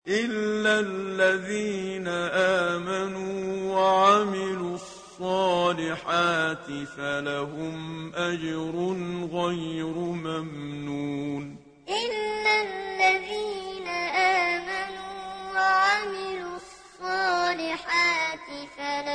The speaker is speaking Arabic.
إلا الذين آمنوا وعملوا الصالحات فلهم أجر غير ممنون إلا الذين آمنوا وعملوا الصالحات فلهم